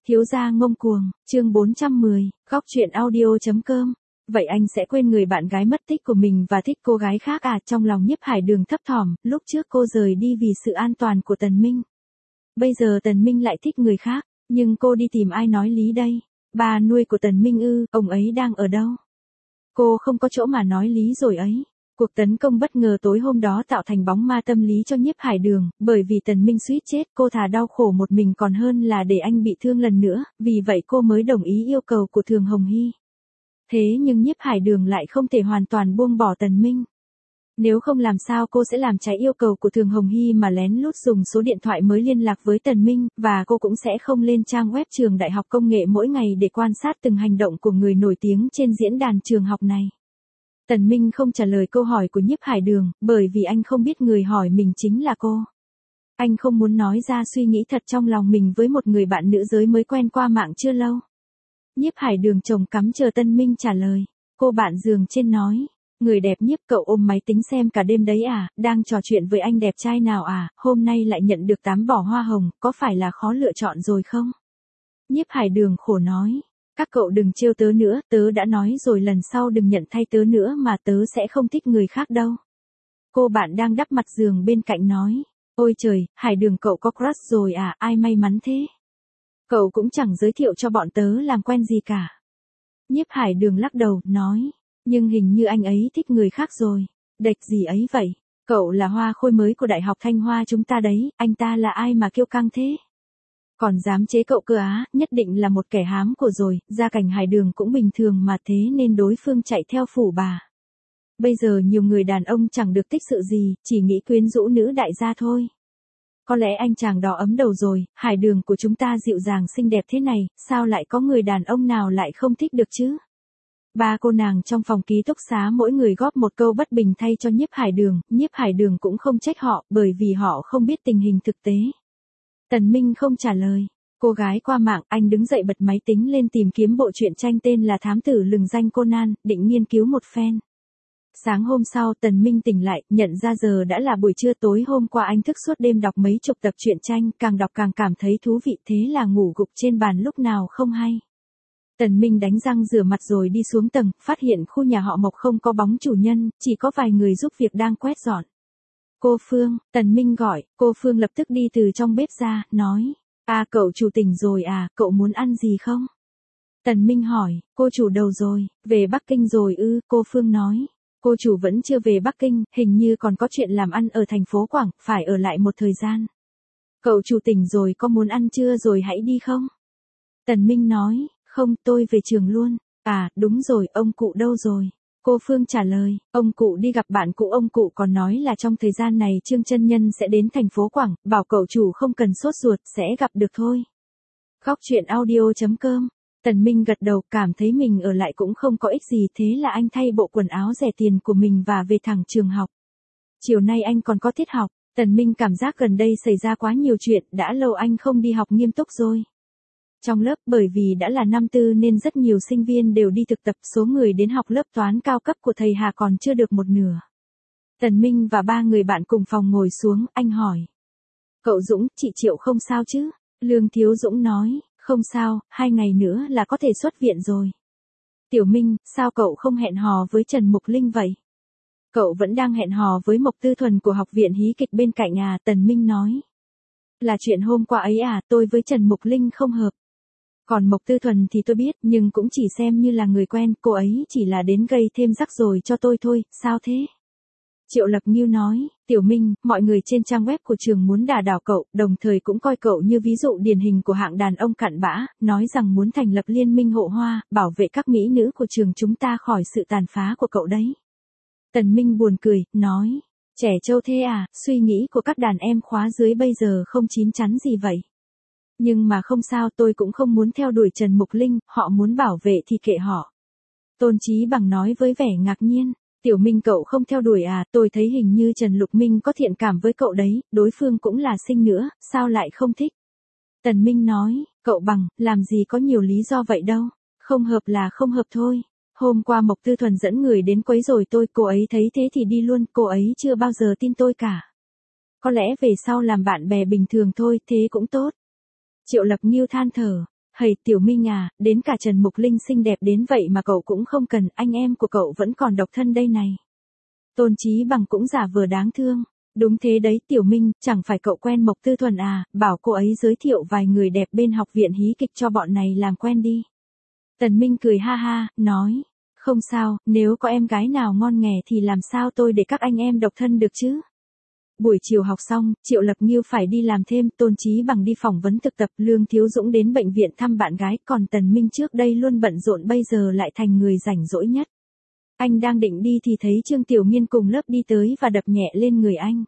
Thiếu gia ngông cuồng, chương 410, góc truyện audio.com. Vậy anh sẽ quên người bạn gái mất tích của mình và thích cô gái khác à? Trong lòng Nhiếp Hải Đường thấp thỏm, lúc trước cô rời đi vì sự an toàn của Tần Minh. Bây giờ Tần Minh lại thích người khác, nhưng cô đi tìm ai nói lý đây? Bà nuôi của Tần Minh ư, ông ấy đang ở đâu? Cô không có chỗ mà nói lý rồi ấy. Cuộc tấn công bất ngờ tối hôm đó tạo thành bóng ma tâm lý cho Nhiếp Hải Đường, bởi vì Tần Minh suýt chết, cô thà đau khổ một mình còn hơn là để anh bị thương lần nữa, vì vậy cô mới đồng ý yêu cầu của Thường Hồng Hy. Thế nhưng Nhiếp Hải Đường lại không thể hoàn toàn buông bỏ Tần Minh. Nếu không làm sao cô sẽ làm trái yêu cầu của Thường Hồng Hy mà lén lút dùng số điện thoại mới liên lạc với Tần Minh, và cô cũng sẽ không lên trang web trường Đại học Công nghệ mỗi ngày để quan sát từng hành động của người nổi tiếng trên diễn đàn trường học này. Tần Minh không trả lời câu hỏi của Nhiếp Hải Đường, bởi vì anh không biết người hỏi mình chính là cô. Anh không muốn nói ra suy nghĩ thật trong lòng mình với một người bạn nữ giới mới quen qua mạng chưa lâu. Nhiếp Hải Đường trông cắm chờ Tần Minh trả lời. Cô bạn giường trên nói, người đẹp Nhiếp cậu ôm máy tính xem cả đêm đấy à, đang trò chuyện với anh đẹp trai nào à, hôm nay lại nhận được 8 bỏ hoa hồng, có phải là khó lựa chọn rồi không? Nhiếp Hải Đường khổ nói. Các cậu đừng trêu tớ nữa, tớ đã nói rồi lần sau đừng nhận thay tớ nữa mà tớ sẽ không thích người khác đâu. Cô bạn đang đắp mặt giường bên cạnh nói, ôi trời, Hải Đường cậu có crush rồi à, ai may mắn thế. Cậu cũng chẳng giới thiệu cho bọn tớ làm quen gì cả. Nhiếp Hải Đường lắc đầu, nói, nhưng hình như anh ấy thích người khác rồi. Đệch gì ấy vậy, cậu là hoa khôi mới của Đại học Thanh Hoa chúng ta đấy, anh ta là ai mà kiêu căng thế? Còn dám chế cậu cơ á, nhất định là một kẻ hám của rồi, gia cảnh Hải Đường cũng bình thường mà thế nên đối phương chạy theo phủ bà. Bây giờ nhiều người đàn ông chẳng được tích sự gì, chỉ nghĩ quyến rũ nữ đại gia thôi. Có lẽ anh chàng đó ấm đầu rồi, Hải Đường của chúng ta dịu dàng xinh đẹp thế này, sao lại có người đàn ông nào lại không thích được chứ? Ba cô nàng trong phòng ký túc xá mỗi người góp một câu bất bình thay cho Nhiếp Hải Đường cũng không trách họ, bởi vì họ không biết tình hình thực tế. Tần Minh không trả lời. Cô gái qua mạng, anh đứng dậy bật máy tính lên tìm kiếm bộ truyện tranh tên là Thám tử lừng danh Conan, định nghiên cứu một phen. Sáng hôm sau Tần Minh tỉnh lại, nhận ra giờ đã là buổi trưa, tối hôm qua anh thức suốt đêm đọc mấy chục tập truyện tranh, càng đọc càng cảm thấy thú vị, thế là ngủ gục trên bàn lúc nào không hay. Tần Minh đánh răng rửa mặt rồi đi xuống tầng, phát hiện khu nhà họ Mộc không có bóng chủ nhân, chỉ có vài người giúp việc đang quét dọn. Cô Phương, Tần Minh gọi, cô Phương lập tức đi từ trong bếp ra, nói, cậu chủ tỉnh rồi à, cậu muốn ăn gì không? Tần Minh hỏi, cô chủ đâu rồi, về Bắc Kinh rồi ư, cô Phương nói, cô chủ vẫn chưa về Bắc Kinh, hình như còn có chuyện làm ăn ở thành phố Quảng, phải ở lại một thời gian. Cậu chủ tỉnh rồi có muốn ăn trưa rồi hãy đi không? Tần Minh nói, không, tôi về trường luôn. Đúng rồi, ông cụ đâu rồi? Cô Phương trả lời, ông cụ đi gặp bạn cũ, ông cụ còn nói là trong thời gian này Trương Chân Nhân sẽ đến thành phố Quảng, bảo cậu chủ không cần sốt ruột, sẽ gặp được thôi. Góc truyện audio.com. Tần Minh gật đầu, cảm thấy mình ở lại cũng không có ích gì, thế là anh thay bộ quần áo rẻ tiền của mình và về thẳng trường học. Chiều nay anh còn có tiết học, Tần Minh cảm giác gần đây xảy ra quá nhiều chuyện, đã lâu anh không đi học nghiêm túc rồi. Trong lớp, bởi vì đã là năm tư nên rất nhiều sinh viên đều đi thực tập, số người đến học lớp toán cao cấp của thầy Hà còn chưa được một nửa. Tần Minh và ba người bạn cùng phòng ngồi xuống, anh hỏi. Cậu Dũng, chị Triệu không sao chứ? Lương Thiếu Dũng nói, không sao, 2 ngày nữa là có thể xuất viện rồi. Tiểu Minh, sao cậu không hẹn hò với Trần Mục Linh vậy? Cậu vẫn đang hẹn hò với Mộc Tư Thuần của học viện hí kịch bên cạnh à? Tần Minh nói. Là chuyện hôm qua ấy à, tôi với Trần Mục Linh không hợp. Còn Mộc Tư Thuần thì tôi biết, nhưng cũng chỉ xem như là người quen, cô ấy chỉ là đến gây thêm rắc rối cho tôi thôi, sao thế? Triệu Lập Ngưu nói, Tiểu Minh, mọi người trên trang web của trường muốn đả đảo cậu, đồng thời cũng coi cậu như ví dụ điển hình của hạng đàn ông cặn bã, nói rằng muốn thành lập liên minh hộ hoa, bảo vệ các mỹ nữ của trường chúng ta khỏi sự tàn phá của cậu đấy. Tần Minh buồn cười, nói, trẻ trâu thế à, suy nghĩ của các đàn em khóa dưới bây giờ không chín chắn gì vậy. Nhưng mà không sao, tôi cũng không muốn theo đuổi Trần Mục Linh, họ muốn bảo vệ thì kệ họ. Tôn Chí Bằng nói với vẻ ngạc nhiên, Tiểu Minh cậu không theo đuổi à, tôi thấy hình như Trần Lục Minh có thiện cảm với cậu đấy, đối phương cũng là xinh nữa, sao lại không thích? Tần Minh nói, cậu Bằng, làm gì có nhiều lý do vậy đâu, không hợp là không hợp thôi. Hôm qua Mộc Tư Thuần dẫn người đến quấy rối tôi, cô ấy thấy thế thì đi luôn, cô ấy chưa bao giờ tin tôi cả. Có lẽ về sau làm bạn bè bình thường thôi, thế cũng tốt. Triệu Lập Ngưu than thở, Hầy Tiểu Minh à, đến cả Trần Mục Linh xinh đẹp đến vậy mà cậu cũng không cần, anh em của cậu vẫn còn độc thân đây này. Tôn Chí Bằng cũng giả vờ đáng thương. Đúng thế đấy Tiểu Minh, chẳng phải cậu quen Mộc Tư Thuần à, bảo cô ấy giới thiệu vài người đẹp bên học viện hí kịch cho bọn này làm quen đi. Tần Minh cười ha ha, nói, không sao, nếu có em gái nào ngon nghè thì làm sao tôi để các anh em độc thân được chứ. Buổi chiều học xong, Triệu Lập Nghiêu phải đi làm thêm, Tôn Chí Bằng đi phỏng vấn thực tập, Lương Thiếu Dũng đến bệnh viện thăm bạn gái, còn Tần Minh trước đây luôn bận rộn bây giờ lại thành người rảnh rỗi nhất. Anh đang định đi thì thấy Trương Tiểu Nghiên cùng lớp đi tới và đập nhẹ lên người anh.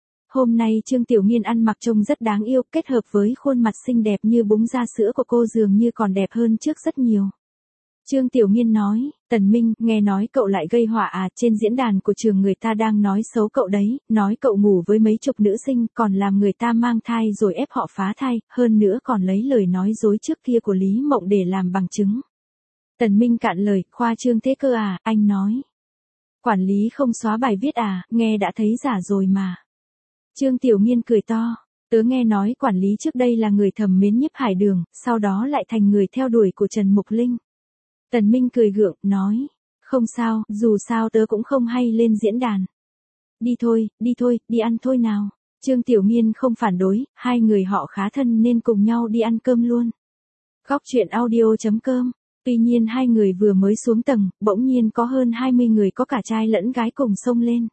Hôm nay Trương Tiểu Nghiên ăn mặc trông rất đáng yêu, kết hợp với khuôn mặt xinh đẹp như búng ra sữa của cô dường như còn đẹp hơn trước rất nhiều. Trương Tiểu Nghiên nói, Tần Minh, nghe nói cậu lại gây họa à, trên diễn đàn của trường người ta đang nói xấu cậu đấy, nói cậu ngủ với mấy chục nữ sinh, còn làm người ta mang thai rồi ép họ phá thai, hơn nữa còn lấy lời nói dối trước kia của Lý Mộng để làm bằng chứng. Tần Minh cạn lời, khoa trương thế cơ à, anh nói. Quản lý không xóa bài viết à, nghe đã thấy giả rồi mà. Trương Tiểu Nghiên cười to, tớ nghe nói quản lý trước đây là người thầm mến Nhiếp Hải Đường, sau đó lại thành người theo đuổi của Trần Mục Linh. Tần Minh cười gượng, nói, không sao, dù sao tớ cũng không hay lên diễn đàn. Đi thôi, đi ăn thôi nào. Trương Tiểu Nghiên không phản đối, hai người họ khá thân nên cùng nhau đi ăn cơm luôn. Góc truyện audio.com. Tuy nhiên hai người vừa mới xuống tầng, bỗng nhiên có hơn 20 người có cả trai lẫn gái cùng xông lên.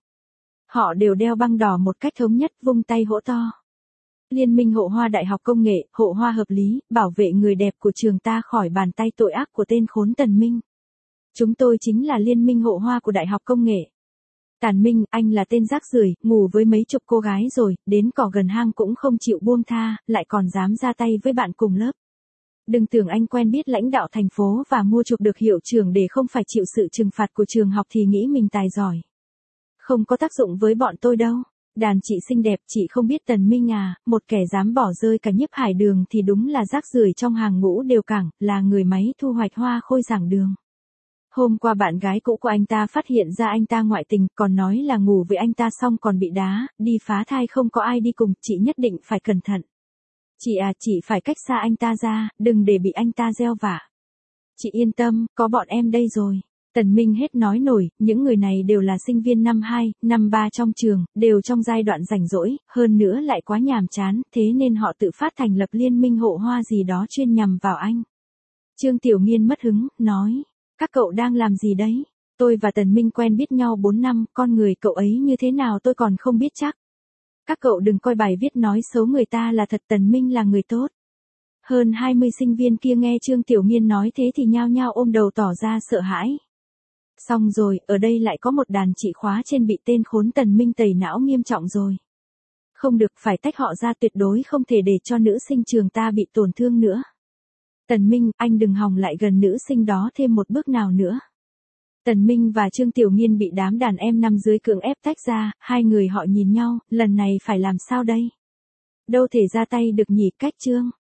Họ đều đeo băng đỏ một cách thống nhất, vung tay hỗ to. Liên minh hộ hoa Đại học Công nghệ, hộ hoa hợp lý, bảo vệ người đẹp của trường ta khỏi bàn tay tội ác của tên khốn Tần Minh. Chúng tôi chính là liên minh hộ hoa của Đại học Công nghệ. Tần Minh, anh là tên rác rưởi, ngủ với mấy chục cô gái rồi, đến cỏ gần hang cũng không chịu buông tha, lại còn dám ra tay với bạn cùng lớp. Đừng tưởng anh quen biết lãnh đạo thành phố và mua chuộc được hiệu trưởng để không phải chịu sự trừng phạt của trường học thì nghĩ mình tài giỏi. Không có tác dụng với bọn tôi đâu. Đàn chị xinh đẹp, chị không biết Tần Minh à, một kẻ dám bỏ rơi cả Nhiếp Hải Đường thì đúng là rác rưởi trong hàng ngũ đều cảng, là người máy thu hoạch hoa khôi giảng đường. Hôm qua bạn gái cũ của anh ta phát hiện ra anh ta ngoại tình, còn nói là ngủ với anh ta xong còn bị đá, đi phá thai không có ai đi cùng, chị nhất định phải cẩn thận. Chị à, chị phải cách xa anh ta ra, đừng để bị anh ta gieo vạ. Chị yên tâm, có bọn em đây rồi. Tần Minh hết nói nổi, những người này đều là sinh viên năm 2, năm 3 trong trường, đều trong giai đoạn rảnh rỗi, hơn nữa lại quá nhàm chán, thế nên họ tự phát thành lập liên minh hộ hoa gì đó chuyên nhằm vào anh. Trương Tiểu Nghiên mất hứng, nói, các cậu đang làm gì đấy? Tôi và Tần Minh quen biết nhau 4 năm, con người cậu ấy như thế nào tôi còn không biết chắc. Các cậu đừng coi bài viết nói xấu người ta là thật, Tần Minh là người tốt. Hơn 20 sinh viên kia nghe Trương Tiểu Nghiên nói thế thì nhao nhao ôm đầu tỏ ra sợ hãi. Xong rồi, ở đây lại có một đàn chị khóa trên bị tên khốn Tần Minh tẩy não nghiêm trọng rồi. Không được, phải tách họ ra, tuyệt đối không thể để cho nữ sinh trường ta bị tổn thương nữa. Tần Minh, anh đừng hòng lại gần nữ sinh đó thêm một bước nào nữa. Tần Minh và Trương Tiểu Nghiên bị đám đàn em nằm dưới cưỡng ép tách ra, hai người họ nhìn nhau, lần này phải làm sao đây? Đâu thể ra tay được nhỉ, cách Trương.